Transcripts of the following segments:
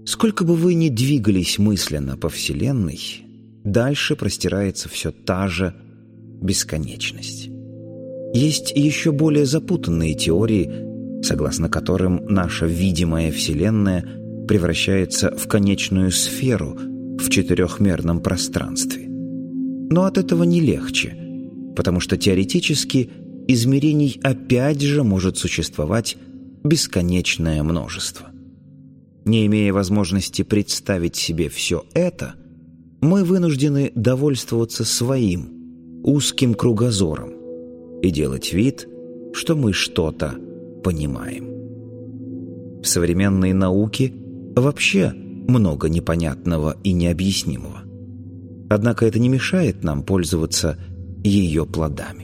Сколько бы вы ни двигались мысленно по Вселенной, дальше простирается все та же бесконечность. Есть еще более запутанные теории, согласно которым наша видимая Вселенная превращается в конечную сферу в четырехмерном пространстве. Но от этого не легче, потому что теоретически измерений опять же может существовать бесконечное множество. Не имея возможности представить себе все это, мы вынуждены довольствоваться своим узким кругозором и делать вид, что мы что-то понимаем. В современной науке вообще много непонятного и необъяснимого. Однако это не мешает нам пользоваться ее плодами.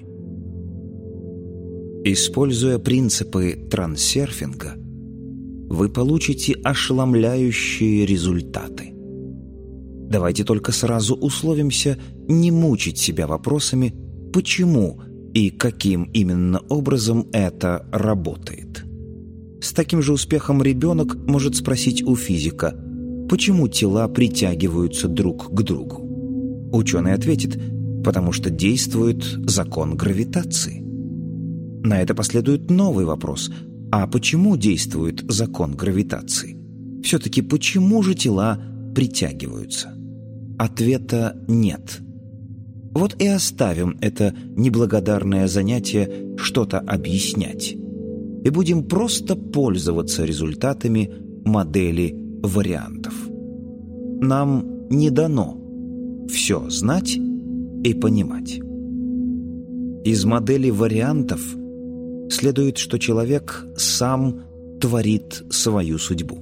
Используя принципы трансерфинга, вы получите ошеломляющие результаты. Давайте только сразу условимся не мучить себя вопросами, почему и каким именно образом это работает. С таким же успехом ребенок может спросить у физика, почему тела притягиваются друг к другу. Ученый ответит, потому что действует закон гравитации. На это последует новый вопрос, а почему действует закон гравитации? Все-таки почему же тела притягиваются? Ответа нет. Вот и оставим это неблагодарное занятие что-то объяснять и будем просто пользоваться результатами модели вариантов. Нам не дано все знать и понимать. Из модели вариантов следует, что человек сам творит свою судьбу.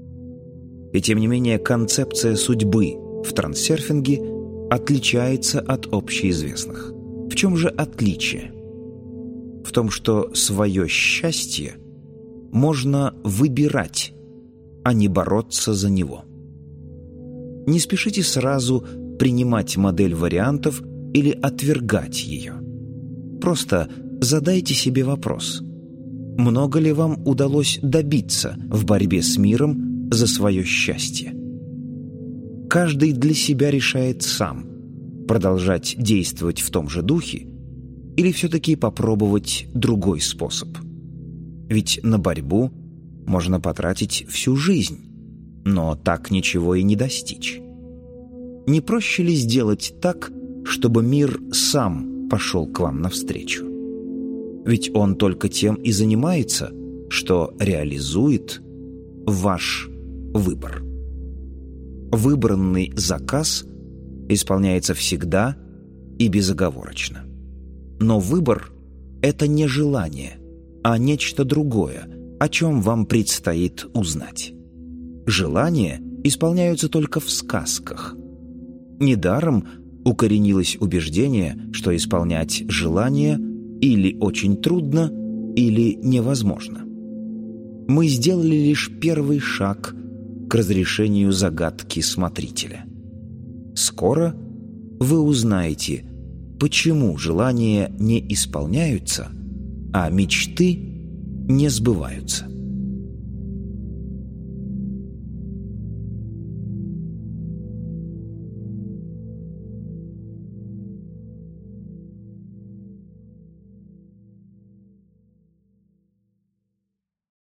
И тем не менее концепция судьбы в трансерфинге отличается от общеизвестных. В чем же отличие? В том, что свое счастье можно выбирать, а не бороться за него. Не спешите сразу принимать модель вариантов или отвергать ее. Просто задайте себе вопрос: много ли вам удалось добиться в борьбе с миром за свое счастье? Каждый для себя решает сам, продолжать действовать в том же духе или все-таки попробовать другой способ. Ведь на борьбу можно потратить всю жизнь, но так ничего и не достичь. Не проще ли сделать так, чтобы мир сам пошел к вам навстречу? Ведь он только тем и занимается, что реализует ваш выбор. Выбранный заказ исполняется всегда и безоговорочно. Но выбор – это не желание, а нечто другое, о чем вам предстоит узнать. Желания исполняются только в сказках. Недаром укоренилось убеждение, что исполнять желания или очень трудно, или невозможно. Мы сделали лишь первый шаг к разрешению загадки смотрителя. Скоро вы узнаете, почему желания не исполняются, а мечты не сбываются.